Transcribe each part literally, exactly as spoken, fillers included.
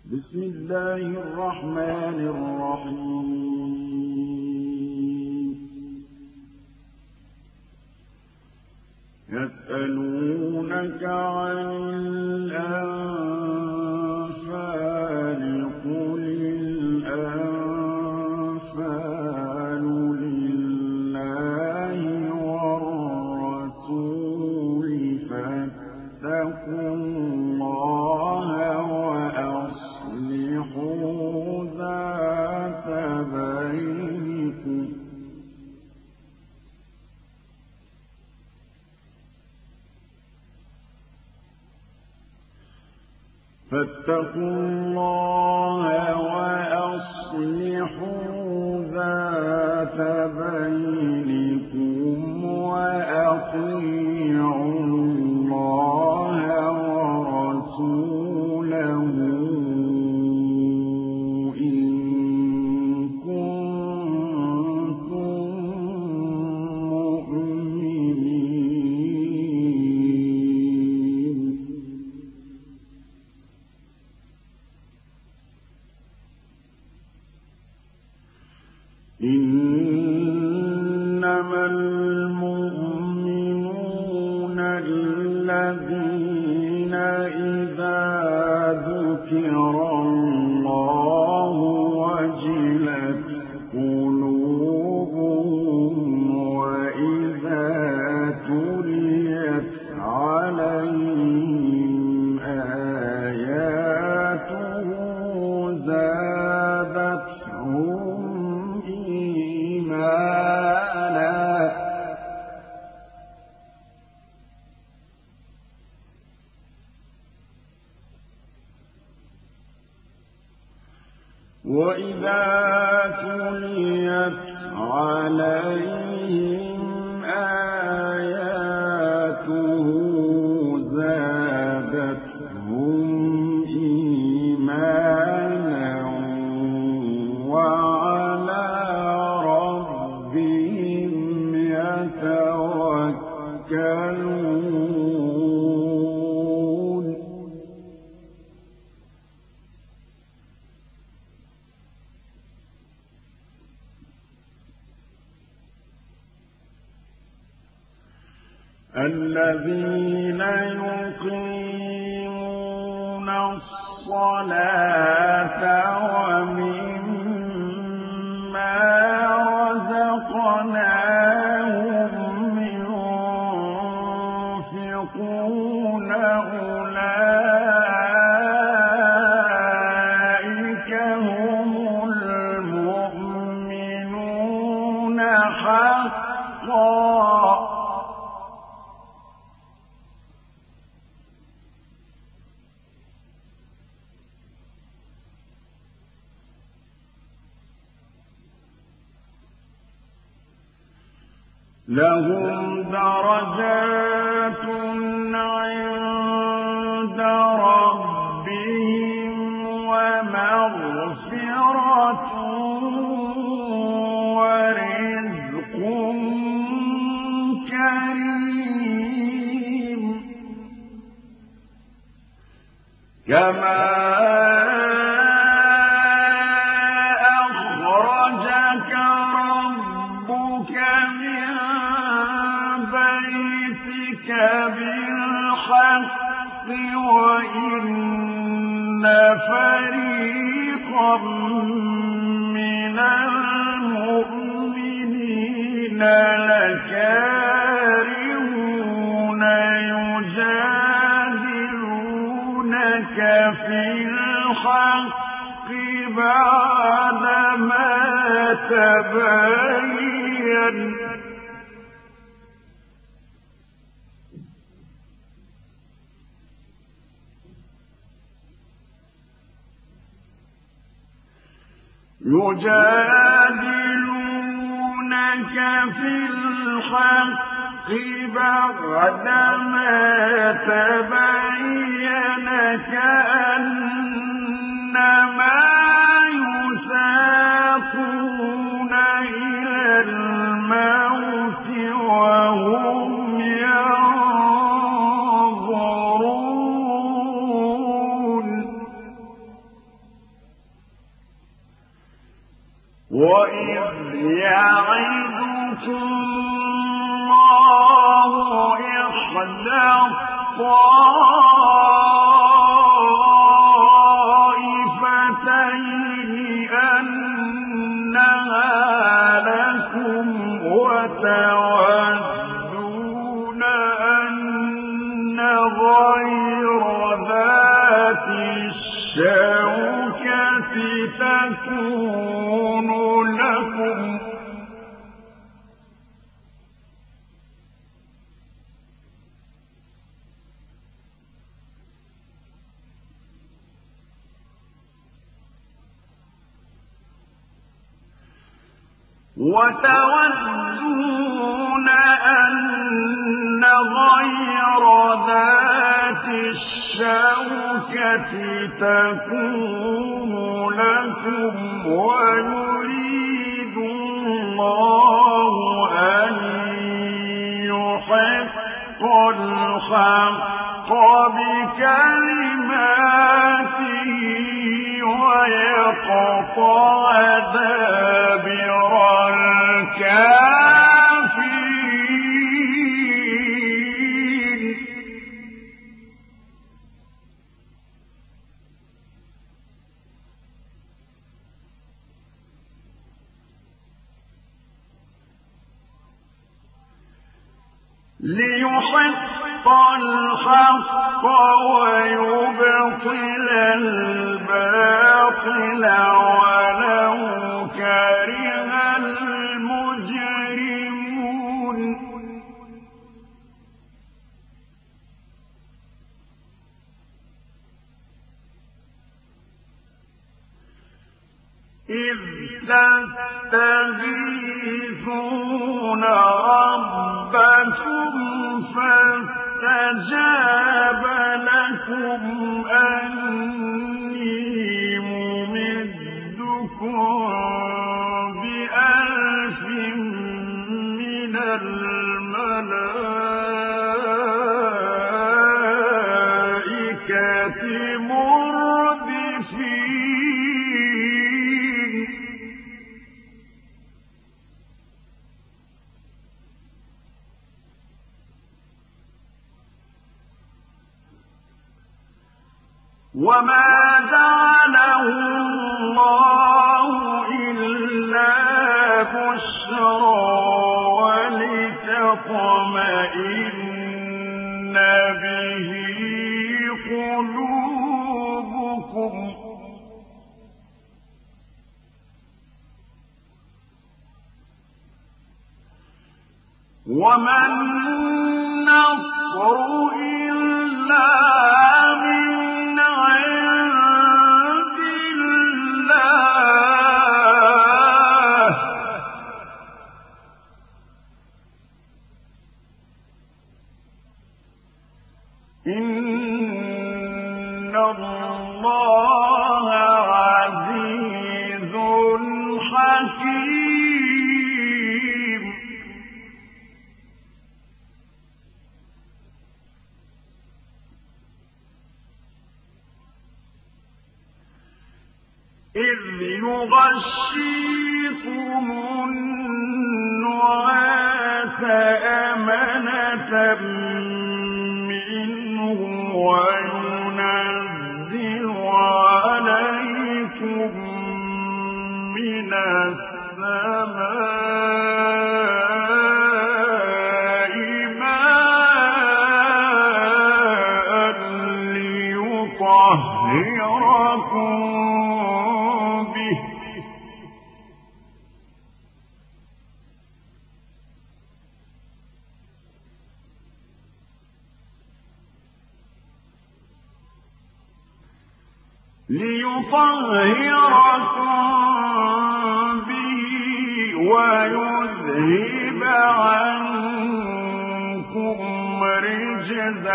بسم الله الرحمن الرحيم يسألونك عن الأنفال قل الأنفال لله والرسول فاتقوا الله وأصلحوا ذات بينكم فاتقوا الله وأصلحوا ذات بينكم وأطيعوا الله ورسوله إن كنتم مؤمنين إنما المؤمنون الذين إذا ذكر الله وجلت قلوبهم وإذا تليت عليهم آياته زادتهم وَإِذَا تُلِيَتْ عَلَيْهِمْ آيَاتُهُ زَادَتْهُمْ إِيمَانًا وَعَلَىٰ رَبِّهِمْ يَتَوَكَّلُونَ الذين يقيمون الصلاة ومما رزقناهم ينفقون أولئك هم المؤمنون حقا لهم درجات عند ربهم ومغفرة ورزق كريم كما أخرجك ربك من بيتك بالحق وإن فريقا من المؤمنين لكارهون يجادلونك في الحق بعدما تبين يجادلونك في الحق بعدما تبين كأنما يساقون إلى الموت وهم ينظرون وإذ يعدكم الله إحدى الطائفتين أنها لكم وتودون أن غير ذات الشوكة تكون لكم وتودون أن غير ذات الشوكة تكون لكم ويريد الله أن يحق الحق بكلماته ويقطع دابر الكافرين ليحق الحق ويبطل الباطل ولو كره المجرمون إذ تستغيثون ربكم فاستجاب لكم أني ممدكم بألف من الملائكة مردفين وما جعله الله إلا بشرى ولتطمئن به قلوبكم وما النصر إلا من عند الله إن الله عزيز حكيم إذ يغشيكم النعاس أمنة منه وينزل عليكم من السماء ماء ليطهركم به ليطهركم به ويذهب عنكم رجز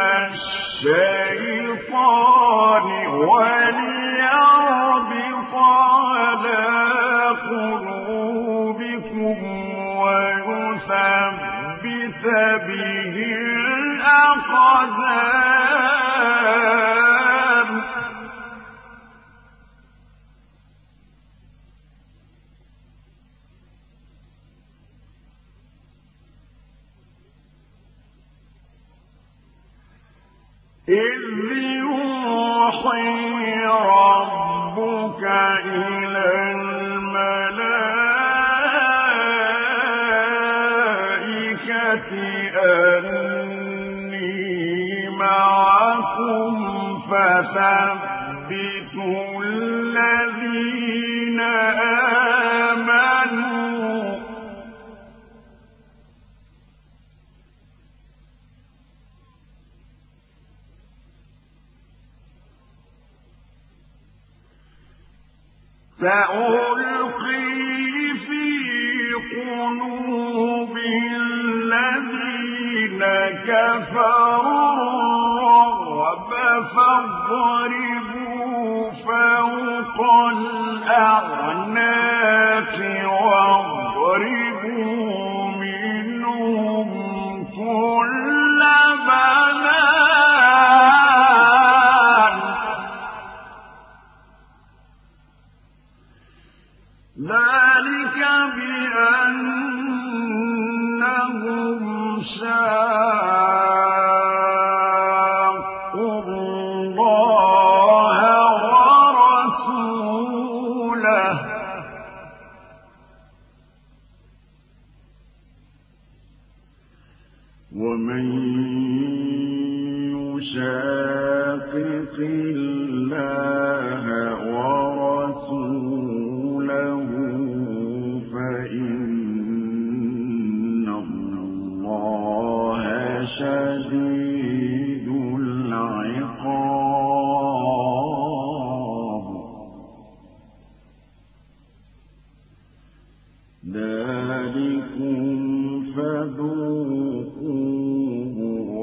الشيطان وليربط على قلوبكم ويثبت به الأقدام إذ يوحي ربك إلى الملائكة أني معكم فثبتوا الذين آمنوا سألقي في قلوب الذين كفروا الرعب فاضربوا فوق الأعناق واضربوا منهم كل بنان ذلك بأنهم شاقوا الله ورسوله ومن يشاقق الله ورسوله فإن الله شديد العقاب ذلكم فذوقوه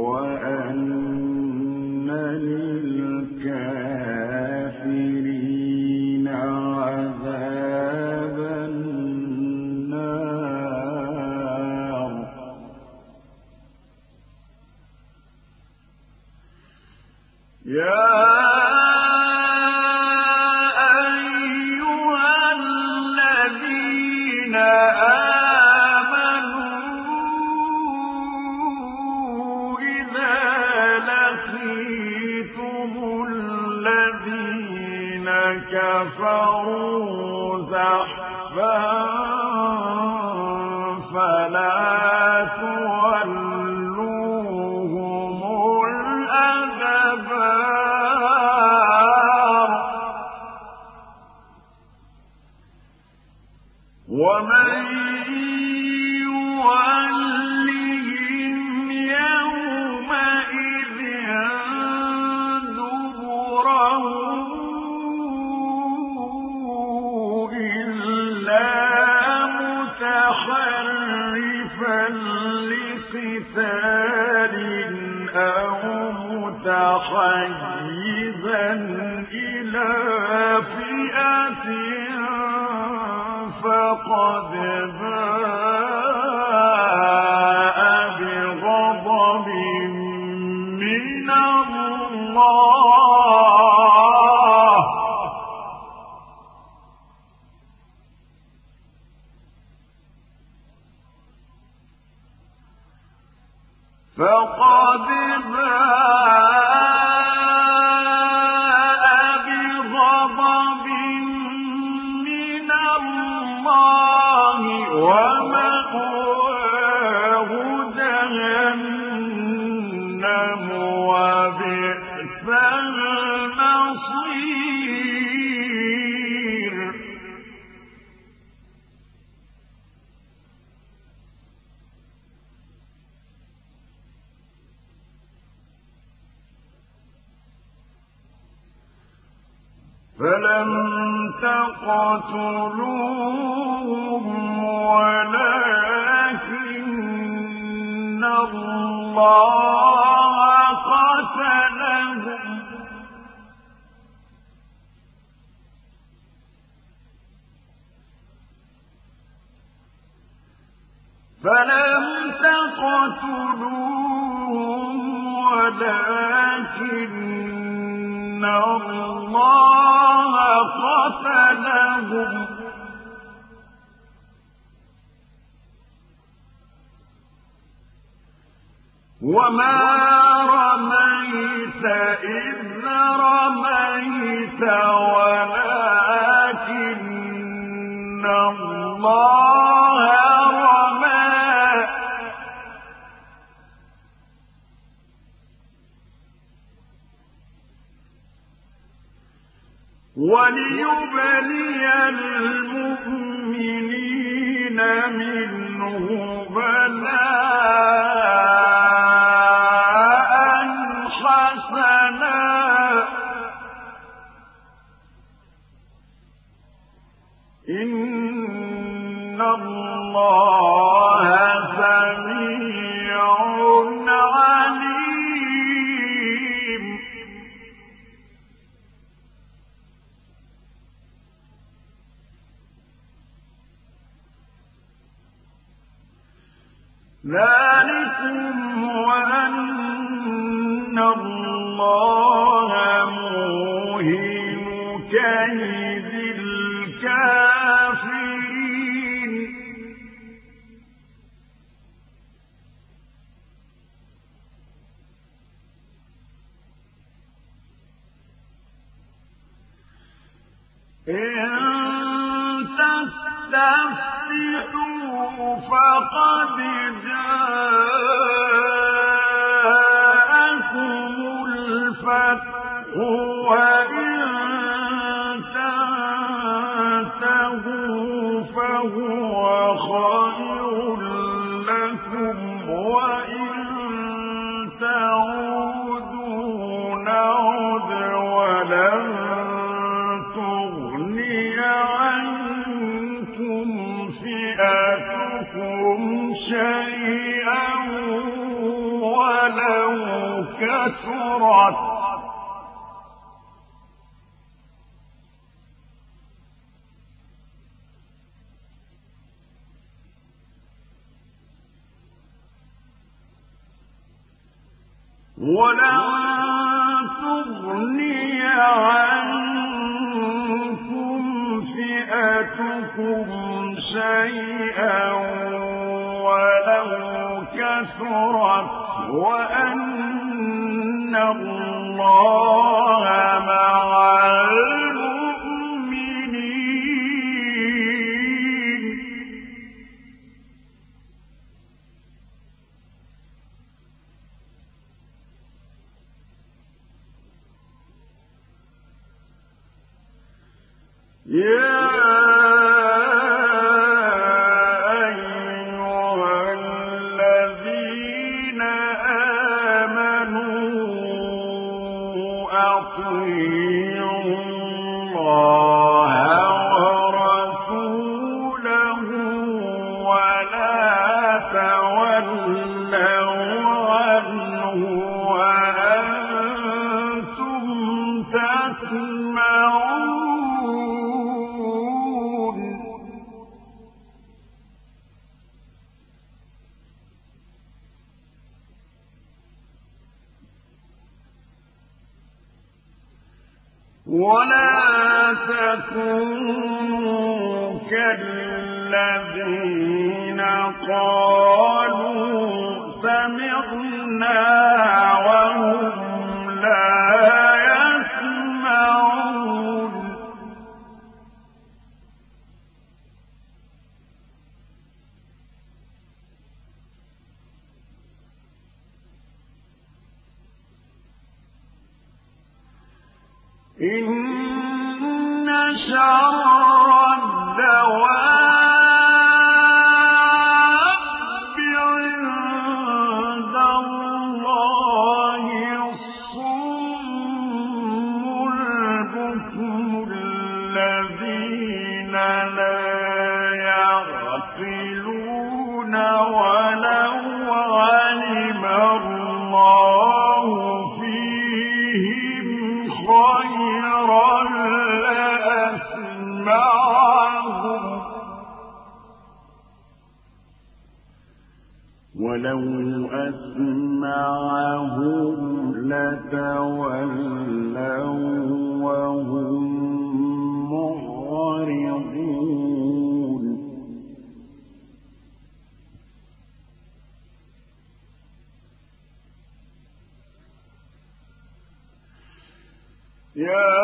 وأن للكافرين عذاب النار يا أيها الذين آمنوا إذا لقيتم الذين كفروا زحفا فلا تولوهم الأدبار ومن يولهم يومئذ دبره إلا متحرفا لقتال أو متحيزا إلى فئة فقد باء بغضب من الله فقد باء بغضب من الله ومأواه جهنم وبئس المصير فلم تقتلوهم ولكن الله قتلهم فلم تقتلوهم ولكن الله قتلهم وما رميت رميت إذ رميت ولكن الله رمى وليبلي المؤمنين منه بلاء حسنا إن الله سميع عليم. ذلكم وأن الله موهن كيد الكافرين. إن تستفتحوا فقد جاءكم الفتح وإن تنتهوا فهو خير لكم وإن تعودوا نعد ولن تغني عنكم فئتكم شيئا ولو كثرت ولن تغني عنكم فئتكم شيئا ولو كثرت وأن الله مع المؤمنين. يا أيها الذين آمنوا أطيعوا الله ورسوله ولا تولوا عنه وأنتم تسمعون. ولا تكونوا كالذين قالوا سمعنا وهم لا يسمعون. إن شر الدواب عند الله الصم البكم الذين لا يعقلون ولو علم الله فيهم خيرا لأسمعهم ولو أسمعهم لتولوا وهم معرضون. يا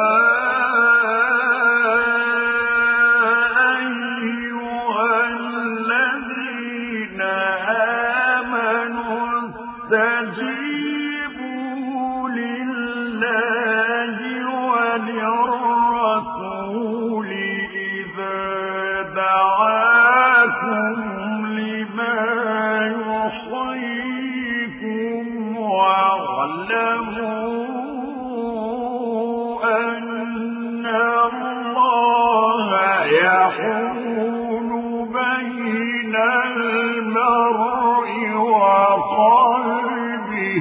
أيها الذين آمنوا استجيبوا لله وللرسول إذا دعاكم لما يحييكم واعلموا أن الله يحول بين المرء وقلبه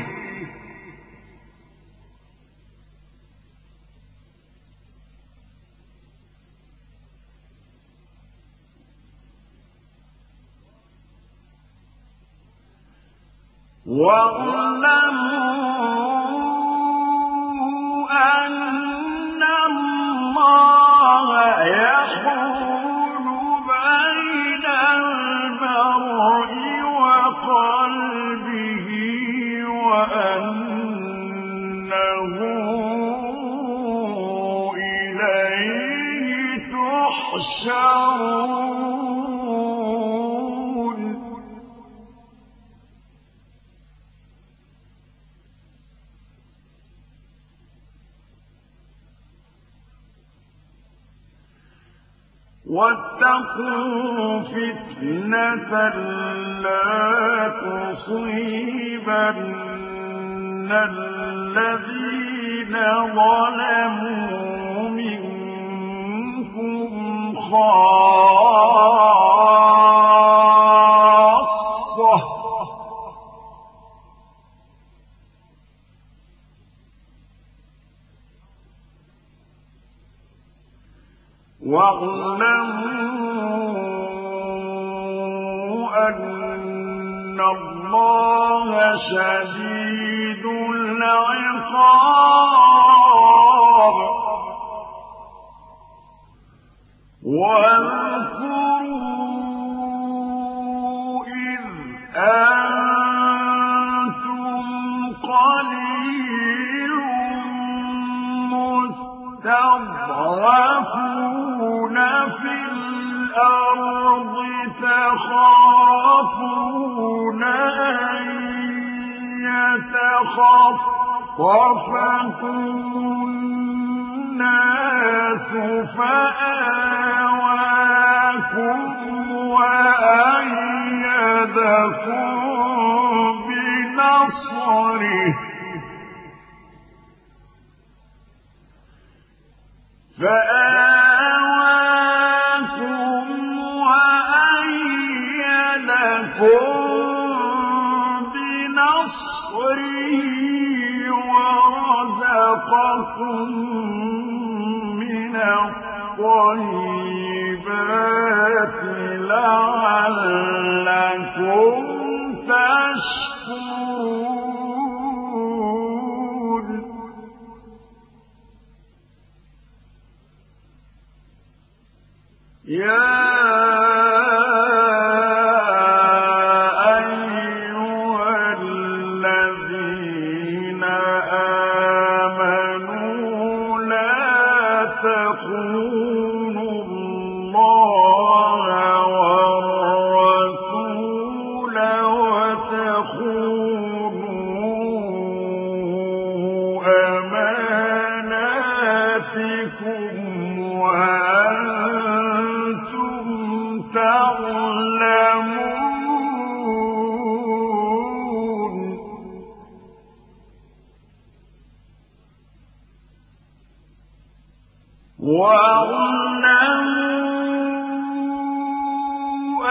واعلموا أن الله يحول بين المرء وقلبه وأنه إليه تحشرون. واتقوا فتنة لا تصيبن الذين ظلموا منكم خاصة واعلموا أن الله شديد العقاب. واذكروا إذ أنتم قليل مستضعفون في الأرض تخافون أن يتخطفكم الناس فآواكم وأيدكم بنصره فآواكم وأيدكم بنصره ورزقكم من الطيبات لعلكم تشكرون. يا أيها الذين آمنوا لا تخونوا الله والرسول وتخونوا أماناتكم وأنتم تعلمون. واعلموا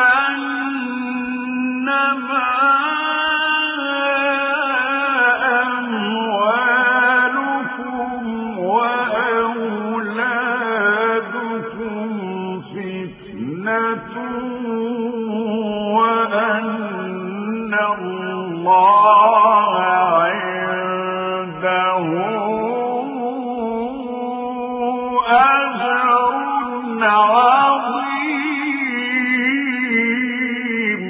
أنما أموالكم وأولادكم فتنة وأن الله عنده أجر عظيم.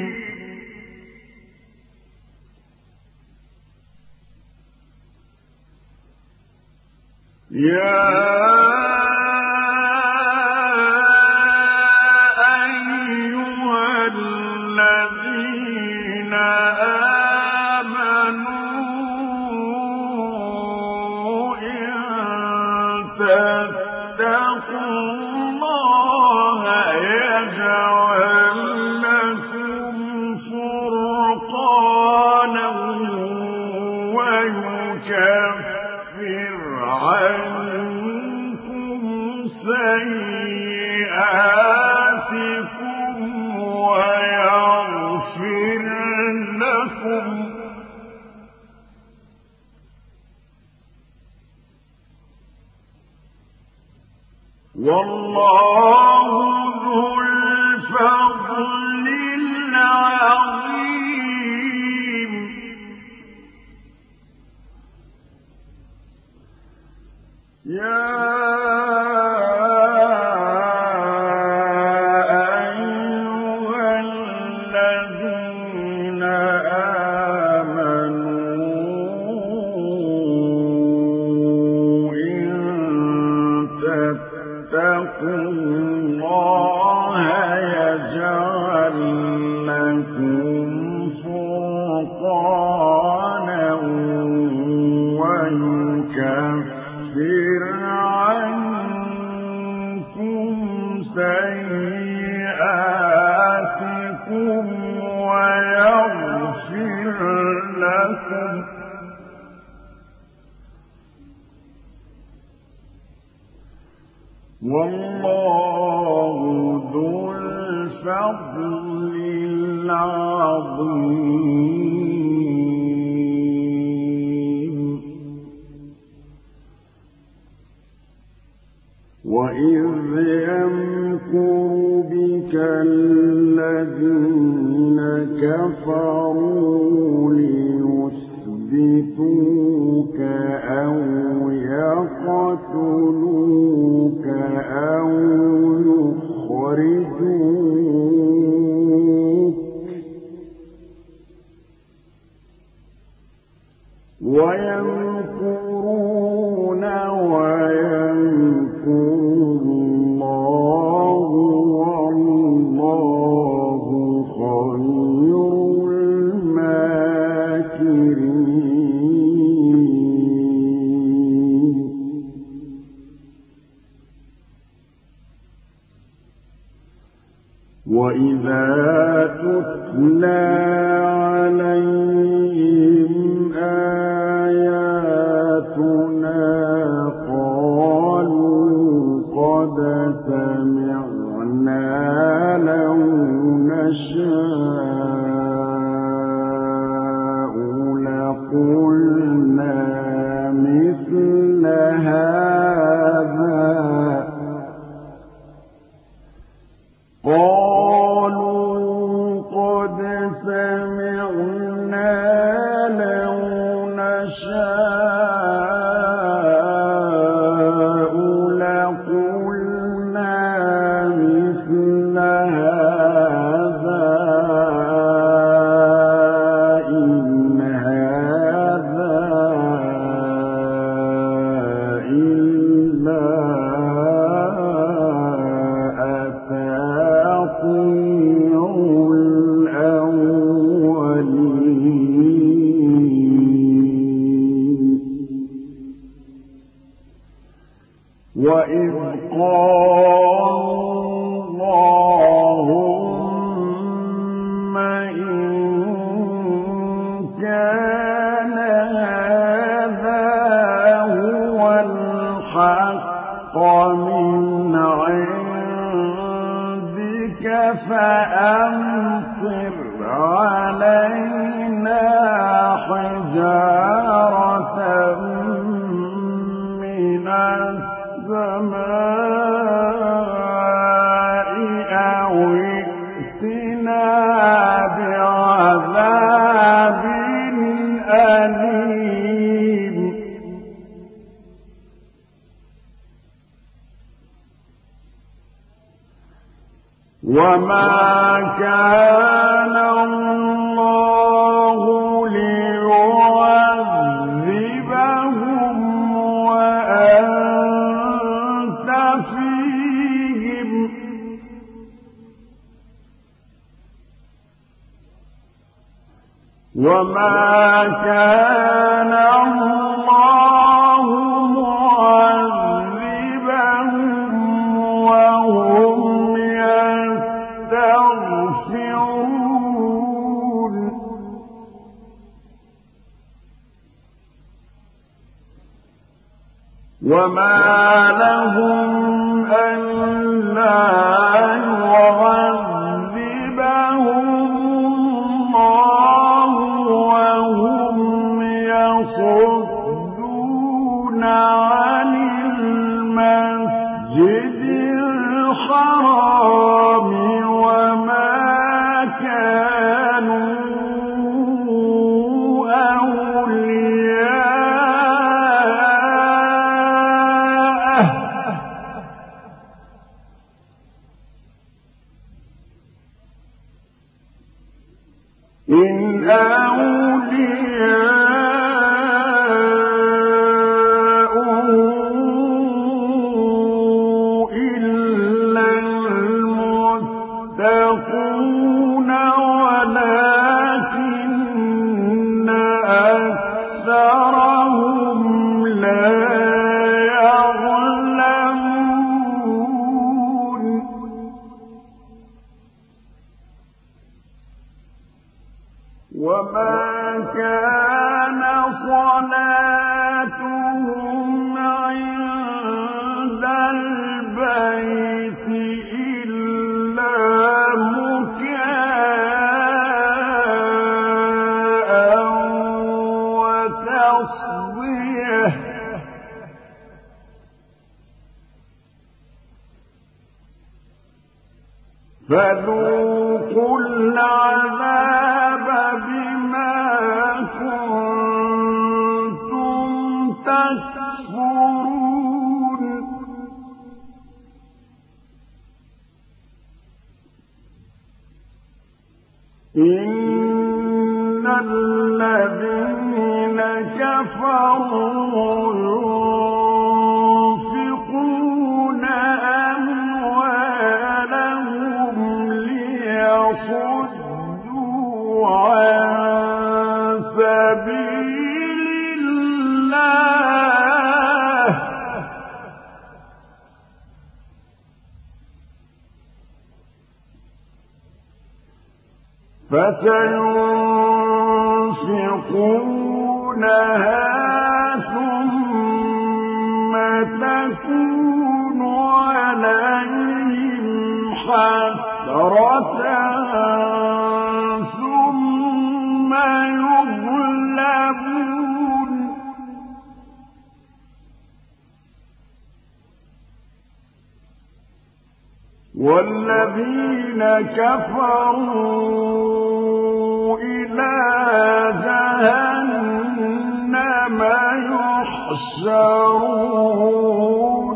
يا والله ذو الفضل العظيم يا والله ذو الفضل العظيم وإذ يمكر بك الذين كفروا ليثبتوك أو يقتلوك أو يخرجوك ويمكرون ويمكر الله والله خير الماكرين وإذا تتلى عليهم آياتنا قالوا قد سمعنا لو نشاء لقلنا مثل هذا قالوا قد سمعنا لو نشاء لقلنا مثل هذا إن هذا إلا أساطير الأولين وإذ قالوا اللهم إن كان هذا هو الحق من عندك فأمطر علينا حجارة من السماء أو ائتنا بعذاب أليم وما كان الله ليعذبهم وأنت وما كان الله معذبهم وهم يستغفرون وما لهم ألا يعذبهم الله وهم يصدون عن المسجد الحرام وما كانوا أولياءه إن أولياؤه إلا المتقون ولكن أكثرهم لا يعلمون وما كان صلاتهم عند البيت إلا مكاء وتصديه فذوقوا العذاب بما كنتم تكفرون إن الذين كفروا ينفقون أموالهم ليصدوا عن سبيل الله فسينفقونها ثم تكون عليهم حسرة ثم يغلبون والذين كفروا إلى جهنم يحشرون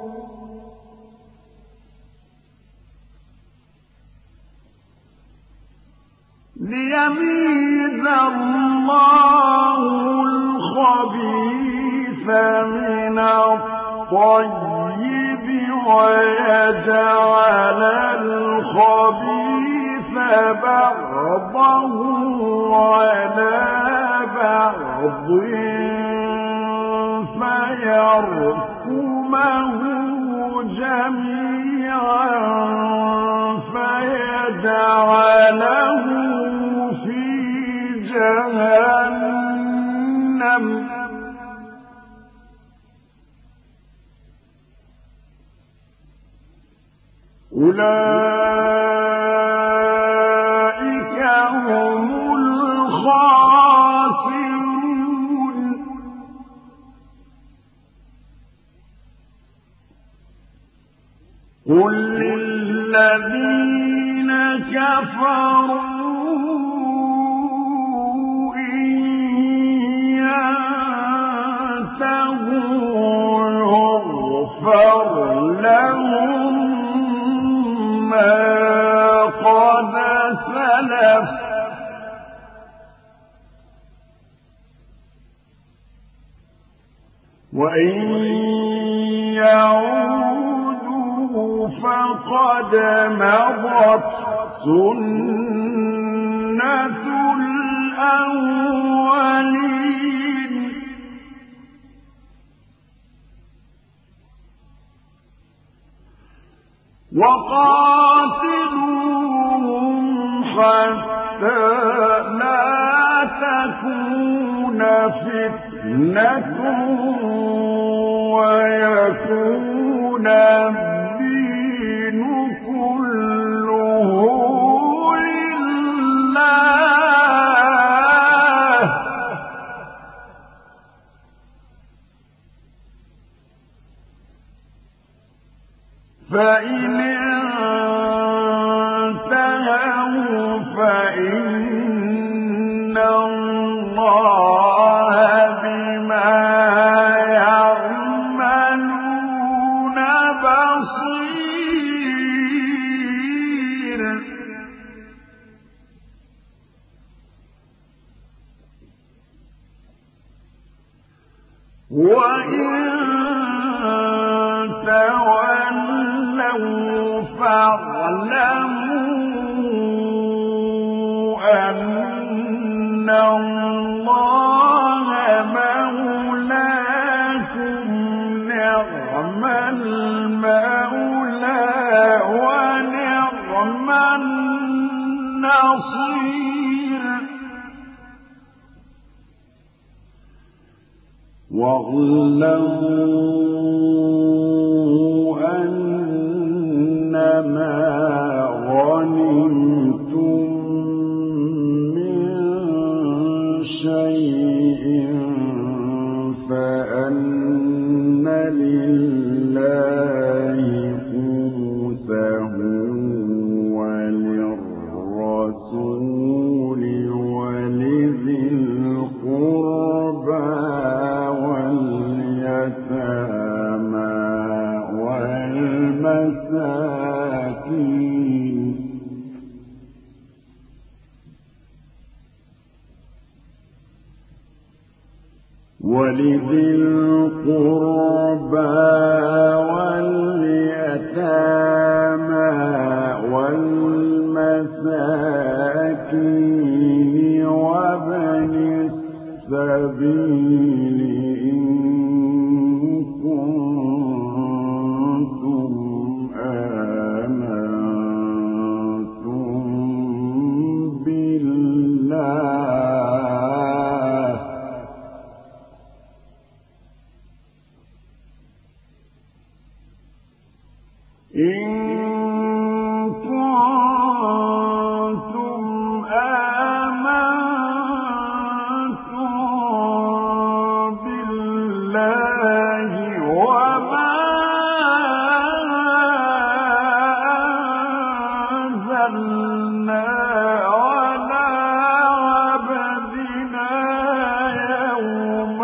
ليميز الله الخبيث من الطيب ويجعل الخبيث بعضه على بعض فيركمه جميعا فيجعله في جهنم أولئك هم الخاسرون قل للذين كفروا إن ينتهوا يغفر لهم ما قد سلف وإن يعودوا فقد مضت سنة الأولين وقاتلوهم حتى لا تكون فتنة ويكون الدين كله لله فإن انتهوا فإن الله بما يعملون بصير وإن تولوا فاعلموا أن الله مولاكم نعم المولى ونعم النصير واعلموا أنما غنمتم من شيء فأن لله خمسه وللرسول ولذي القربى واليتامى والمساكين ولذي القربى واليتامى والمساكين وابن السبيل إن كنتم آمنتم بالله إن كنتم آمنتم بالله وما أنزلنا على عبدنا يوم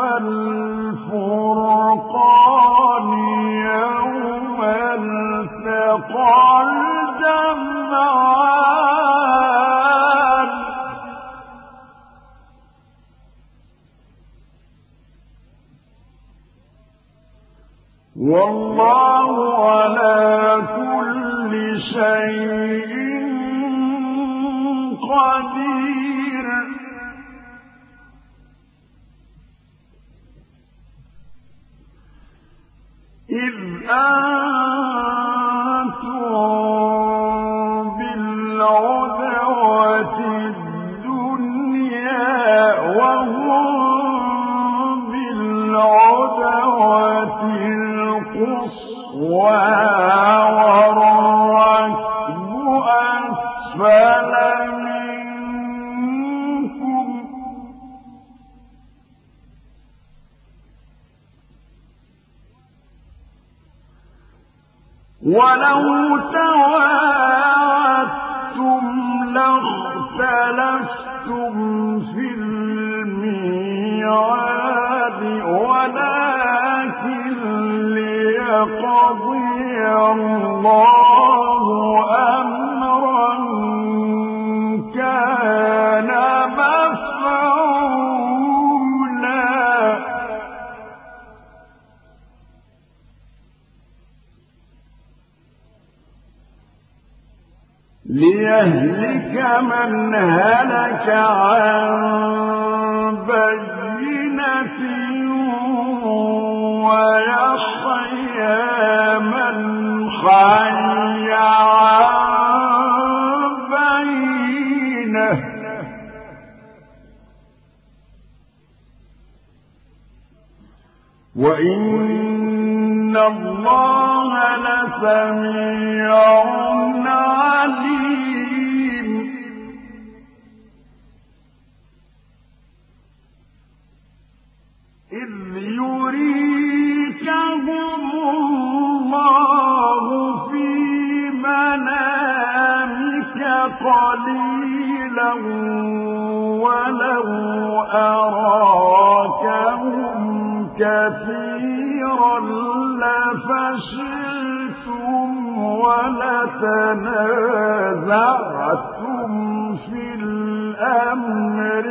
الفرقان يوم التقى الجمعان والله على كل شيء قدير إذ أنتم بالعدوة الدنيا وهم بالعدوة القصوى والركب أسفل منكم ولو تواعدتم لاختلفتم في الميعاد ولكن ليقضي الله أمرا كان مفعولا ليهلك من هلك عن بينة ويحيى من حي عن بينة وإن الله لسميع عليم. إذ يريكهم الله في منامك قليلا ولو أراكهم كثيرا لفشلتم ولتنازعتم في الأمر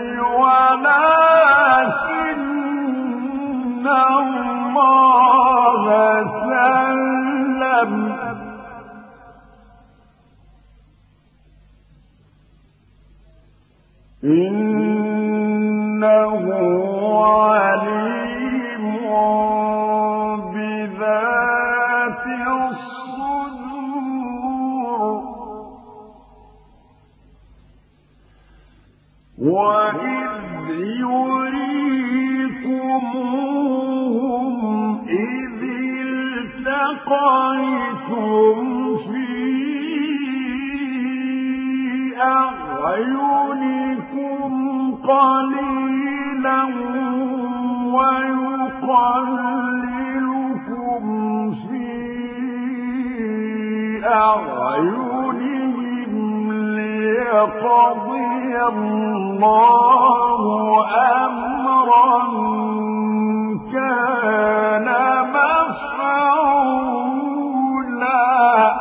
ولكن الله سلم إنه عليم بذات الصدور. وإذ يريكموهم إذ التقيتم في أعينكم قليلا ويقللكم في أعينهم ليقضي الله أمرا كان مفعولا.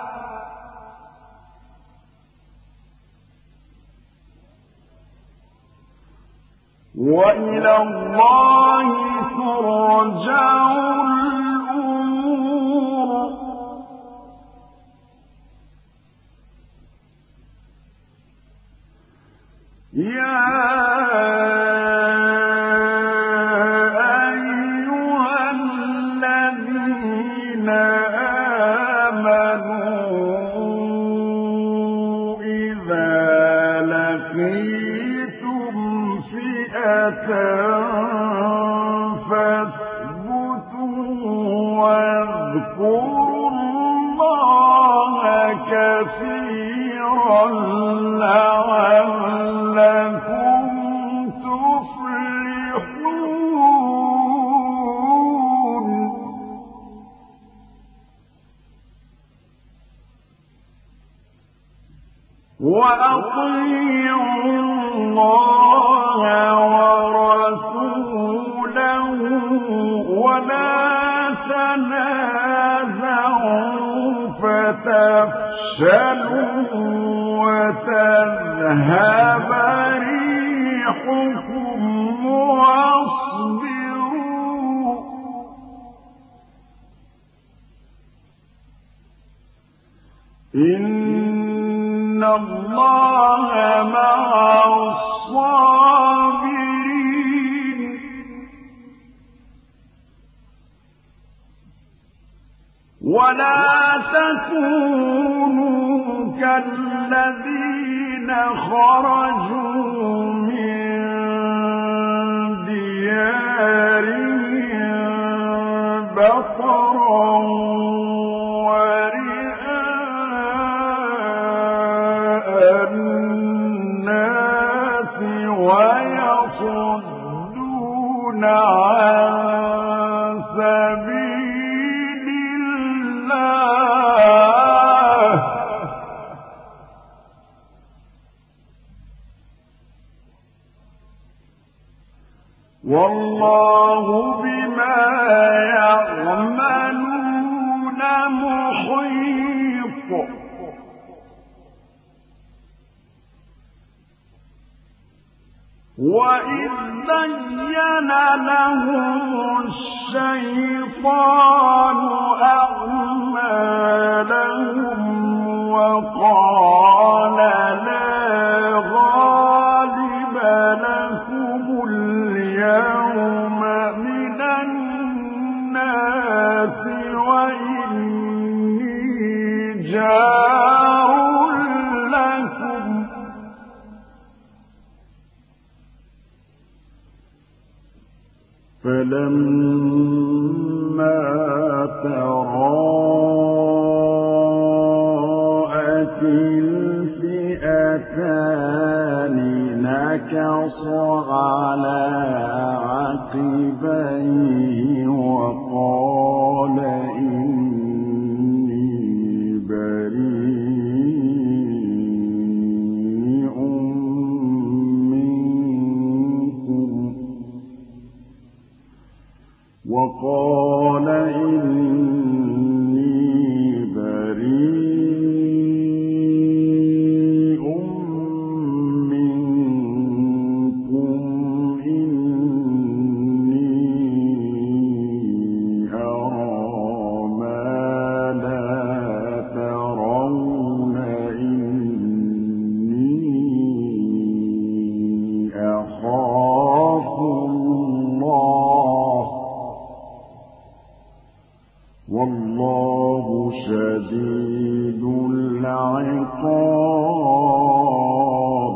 وإلى الله ترجع الأمور. يا أيها الذين آمنوا إذا لقيتم فئة فاثبتوا واذكروا الله كثيرا لعلكم تفلحون. وأطيعوا الله ورسوله ولا تنازعوا فتفشلوا وتذهب ريحكم واصبروا إن الله مع الصابرين. ولا تكونوا كالذين خرجوا من ديارهم بطرا ورئاء الناس ويصدون عن سبيل الله والله بما يعملون محيط. وإذ زين لهم الشيطان أعمالهم وقال جار لكم فلما تراءت الفئتان نكص على عقبيه وقال إني بريء منكم وقال إني بريء منكم إني أرى ما لا ترون إني أخاف الله والله شديد العقاب.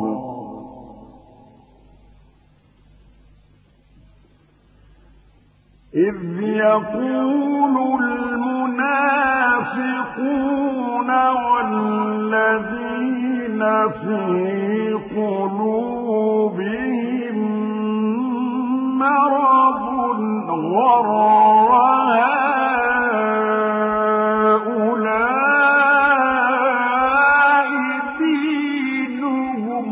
إذ يقول المنافقون والذين في قلوبهم مرض غر هؤلاء دينهم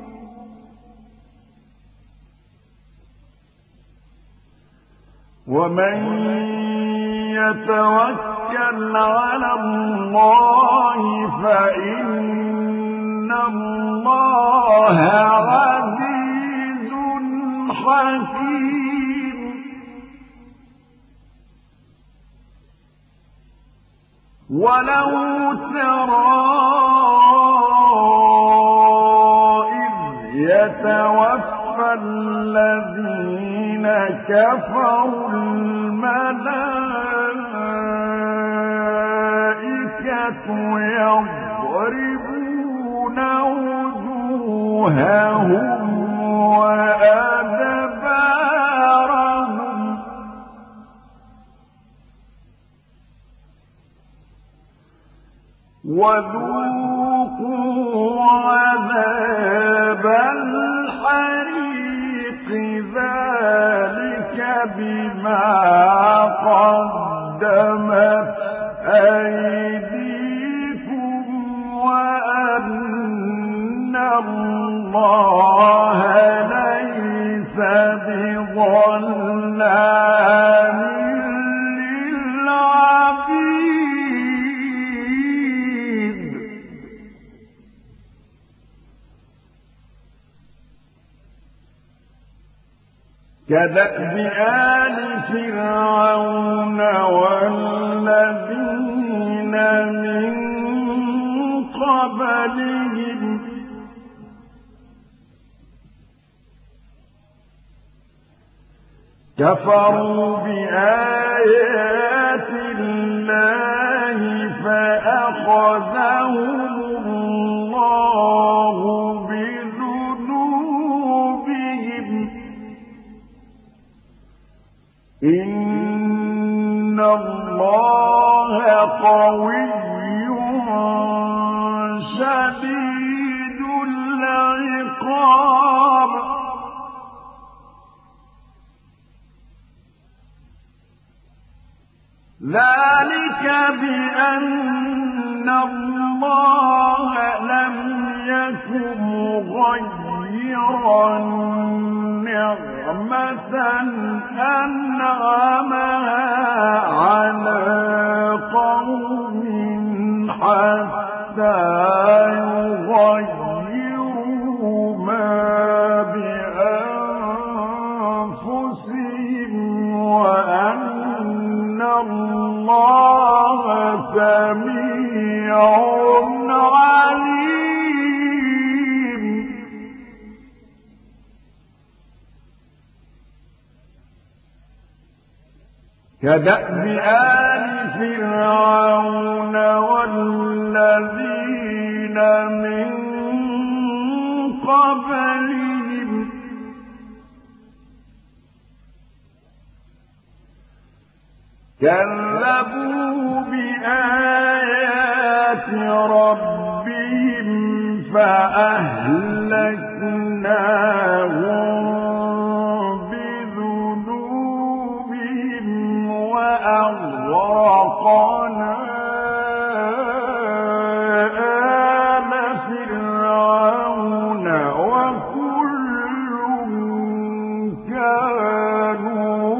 ومن يتوكل على الله فإن الله عزيز حكيم. ولو ترى إذ يتوفى الذين كفروا الملائكة يضربون وجوههم وأدبارهم وذوقوا عذاب الحريق ذلك بما قدمت أيديكم وأن الله ليس بظلام للعبيد. كدأب آل فرعون والذين من قبلهم كفروا بآيات الله فأخذهم الله بذنوبهم إن الله قوي شديد العقاب. ذلك بأن الله لم يكن مغيرا نعمة أنعمها على قوم حتى يغيروا ما بأنفسهم وأن الله سميع عليم. كدأب آل فرعون والذين الذين من قبلهم كذبوا بآيات ربهم فأهلكناهم بذنوبهم وأغرقنا آل فرعون وكل كانوا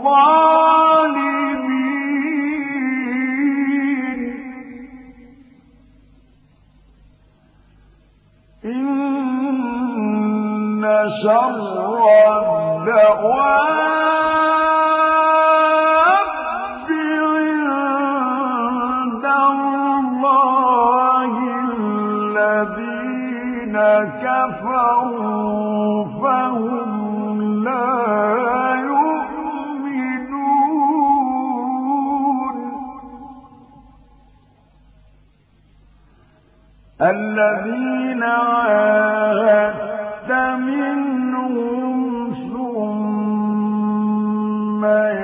ظالمين إن شر الدواب عند الله الذين كفروا فهم لا يؤمنون الذين عاهدت منهم ثم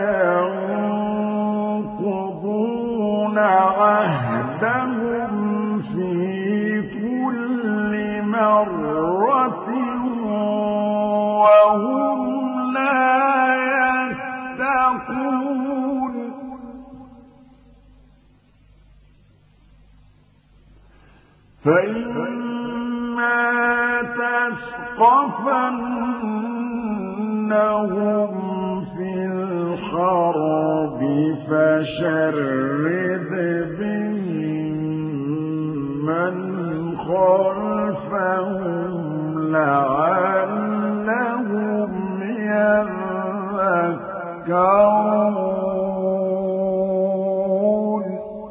ينقضون عهدهم في كل مرة وهم لا يتقون فإما تثقفنهم في الحرب فشرد بهم من خلفهم لعلهم يذكرون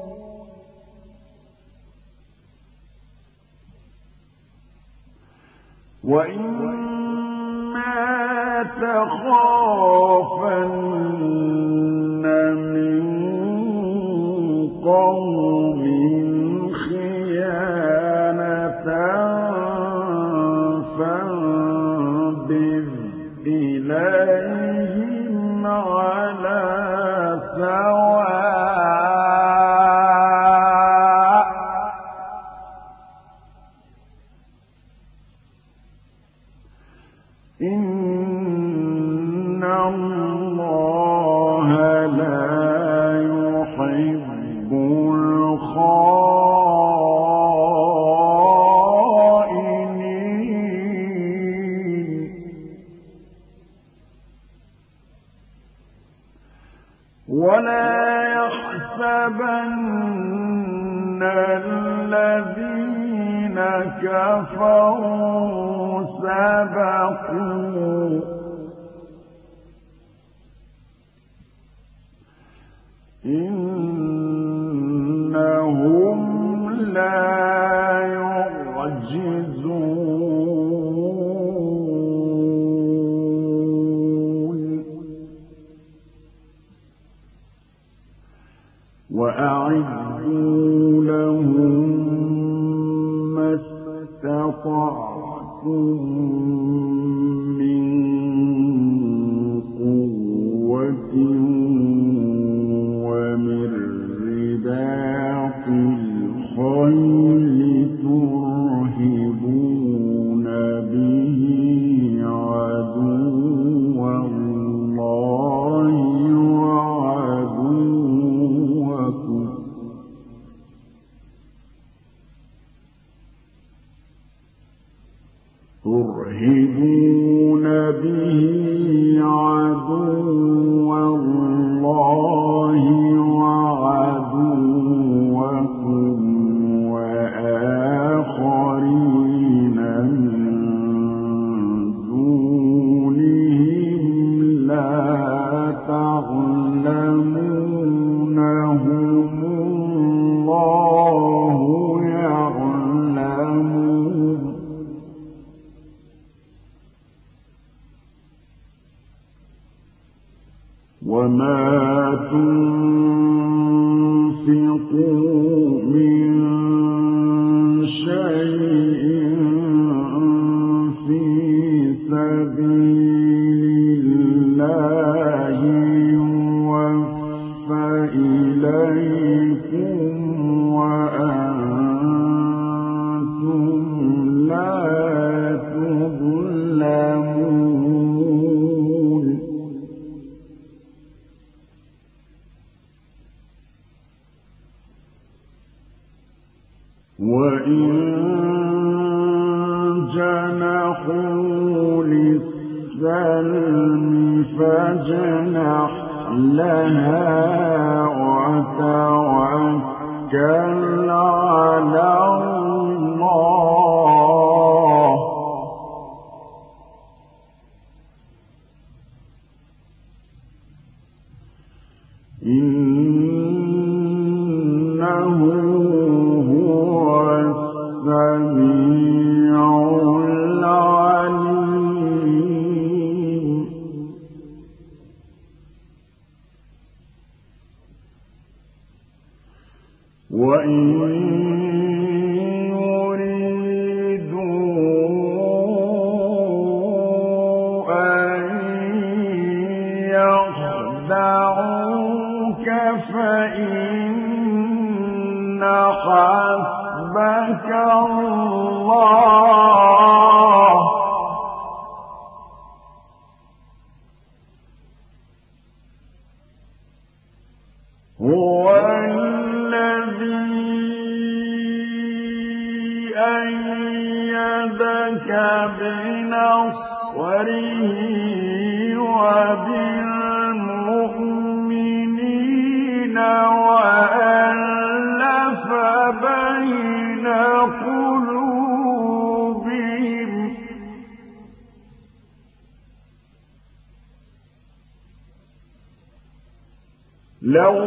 وإما تخافن من قوم خيانة فانبذ إليهم على سواء إن الله لا يحب الخائنين ولا يحسبن الذين كفروا سبقوا إنهم لا يعجزون وأعدوا لهم ما استطعتم من قوة ومن رباط الخيل ترهبون به عدو الله وعدوكم ترهبون به عدو الله وعدوكم وآخرين من دونهم لا تعلمونهم الله يعلمهم وإن جنحوا للسلم فاجنح لها وتوكل على الله إنه هو السميع العليم وإن يريدوا أن يخدعوك فإن حسبك الله هو الذي أيدك بنصره وبالمؤمنين وألف بين قلوبهم لو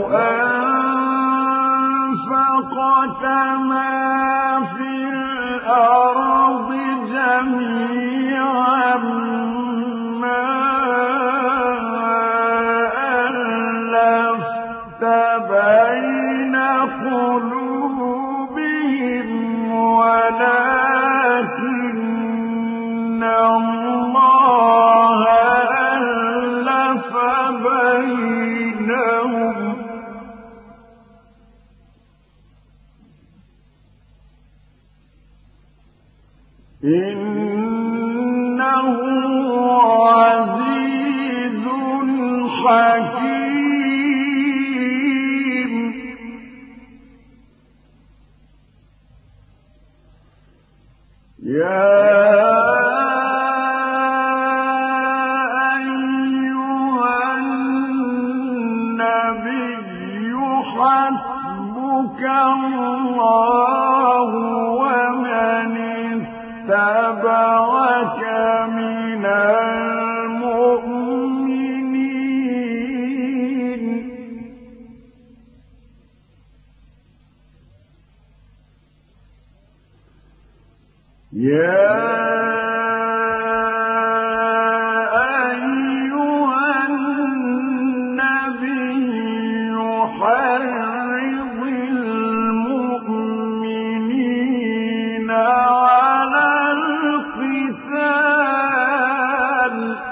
أنفقت ما في الأرض جميعا ما ألفت بين قلوبهم ولكن الله ألف بينهم إنه عزيز حكيم يا أيها النبي حسبك الله ومن اتبعك من المؤمنين يا أيها النبي حرض المؤمنين على القتال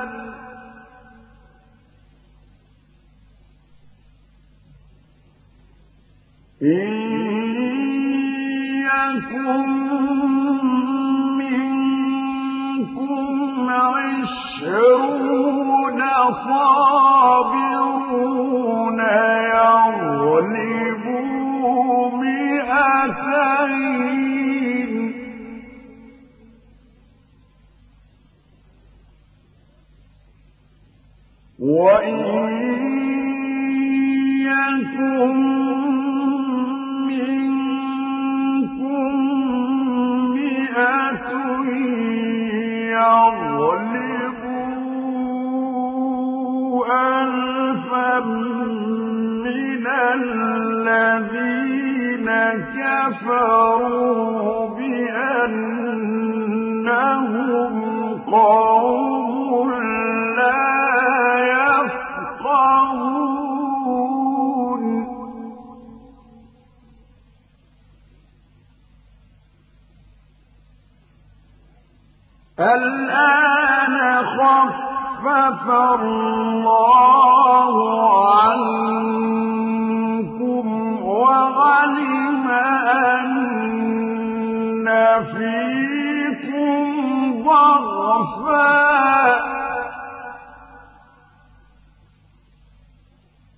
إن يكن منكم عشرون صابرون يغلبوا مئتين وإن يكن منكم مئة يغلبوا ألفا من الذين كفروا بأنهم قوم لا يفقهون الآن خفف الله عنكم وعلم أن فيكم ضعفا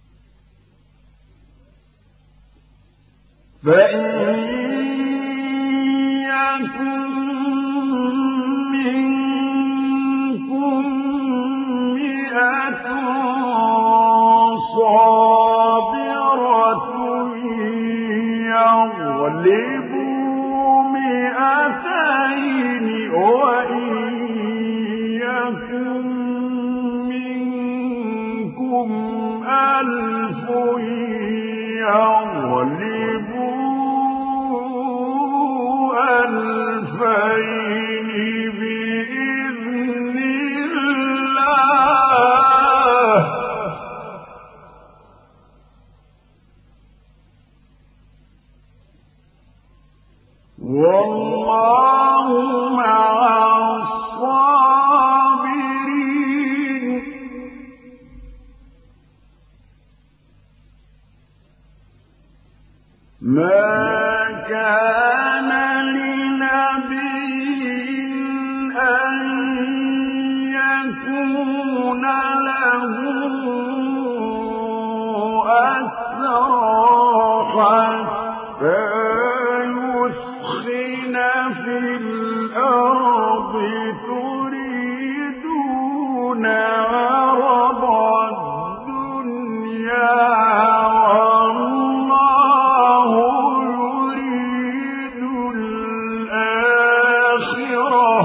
فإن يكن منكم مئة صابرة يغلبوا مئتين وإن يكن منكم ألف يغلبوا ألفين بإذن الله والله مع الصابرين ما كان لنبي أن يكون له أسرى حتى يثخن في الأرض تريدون عرض الدنيا والله يريد الآخرة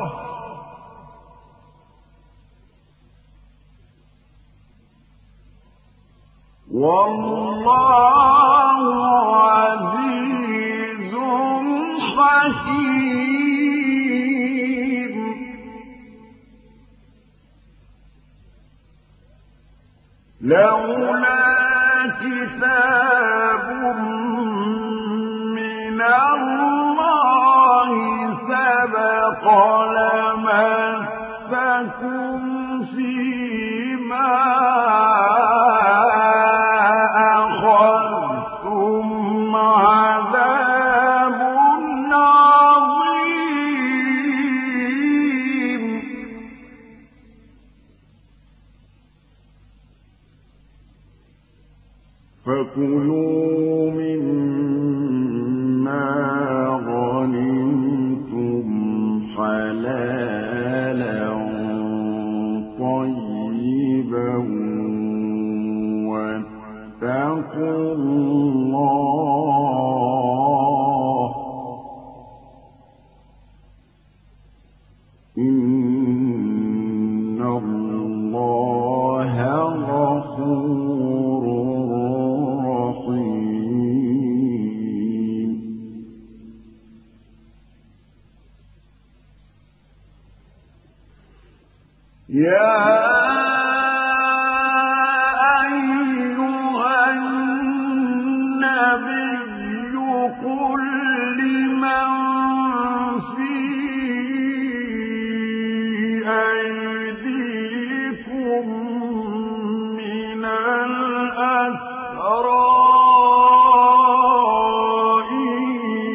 والله عزيز حكيم لولا كتاب من الله سبق لمسكم فيما أخذتم عذاب عظيم فكلوا مما غنمتم حلالا طيبا واتقوا الله إن الله غفور رحيم يا أيها النبي قل لمن في أيديكم من الأسرى إن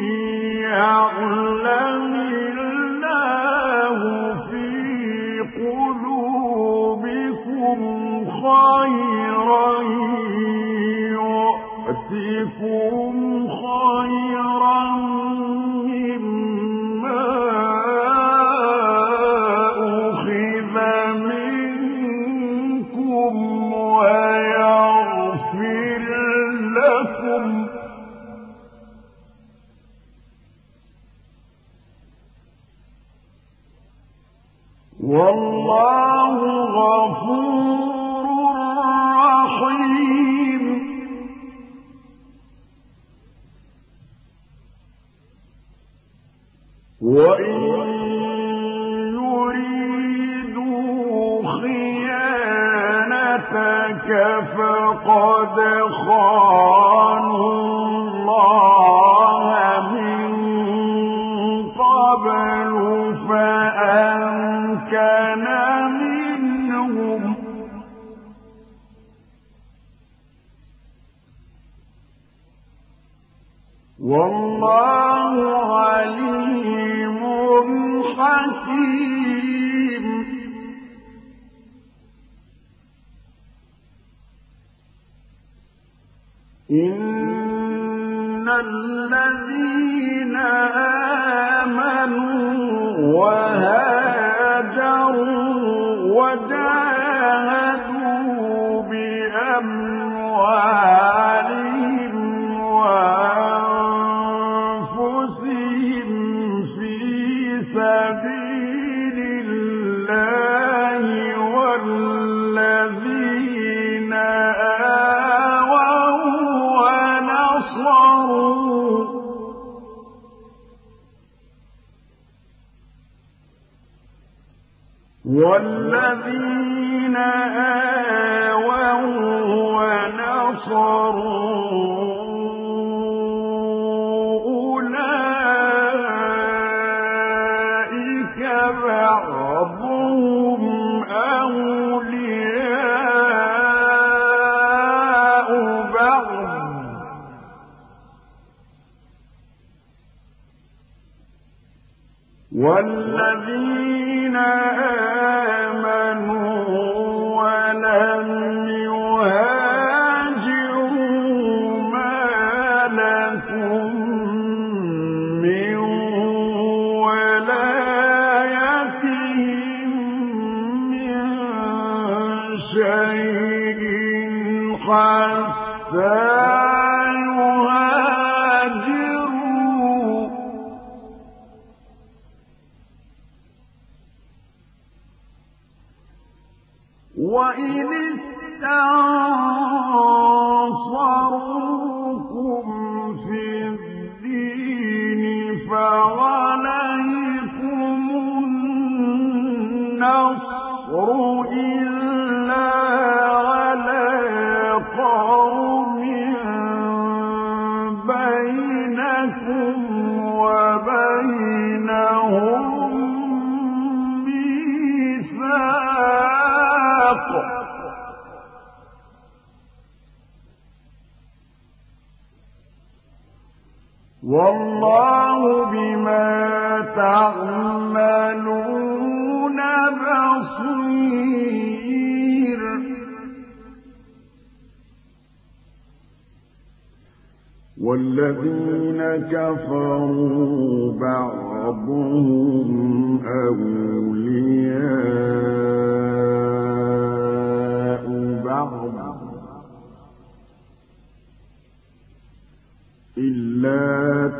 يعلم الله في قلوبكم خيرا يؤتكم خيرا مما أخذ منكم ويغفر لكم والله غفور رحيم وإن يريدوا خيانتك فقد خانوا الله من قبل فأمكن منهم والله عليم حكيم إن الذين سبيل الله والذين آووا ونصروا والذين آووا ونصروا أولئك بعضهم أولياء بعض والذين آمنوا ولم يهاجروا ما لكم من ولايتهم من شيء حتى وإن استنصروكم في الدين فعليكم النصر إلا على قوم بينكم وبينهم ميثاق والله بما تعملون بصير والذين كفروا بعضهم أولياء بعض إلا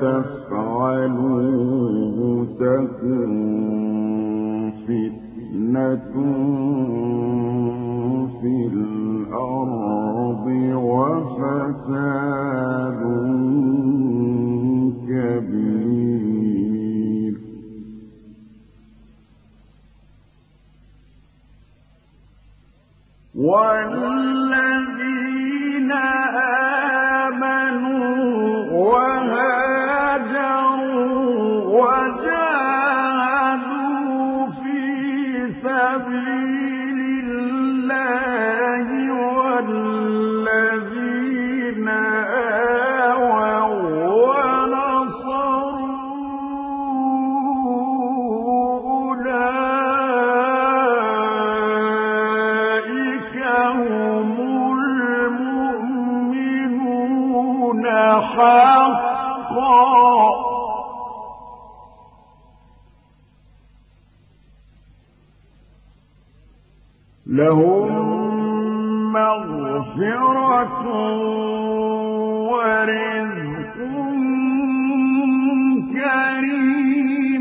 تفعلوه تكن فتنة في الأرض وفساد كبير والذين آمنوا وهاجروا وجاهدوا في سبيل الله والذين آووا ونصروا أولئك هم المؤمنون حقا لهم مغفرة ورزق كريم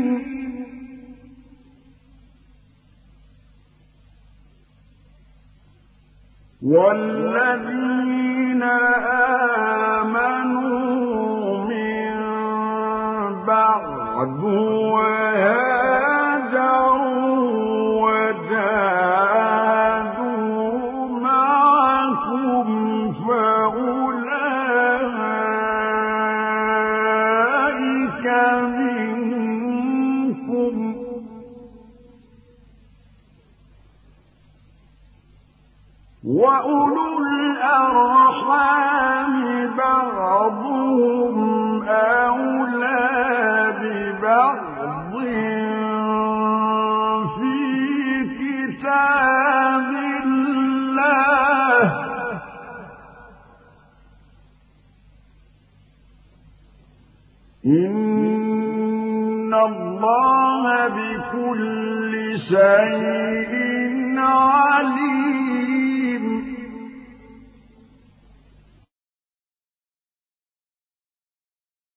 والذين آمنوا من بعد وهاجروا وجاهدوا معكم فأولئك منكم وأولو الأرحام بعضهم أولى ببعض في كتاب الله إن الله بكل شيء عليم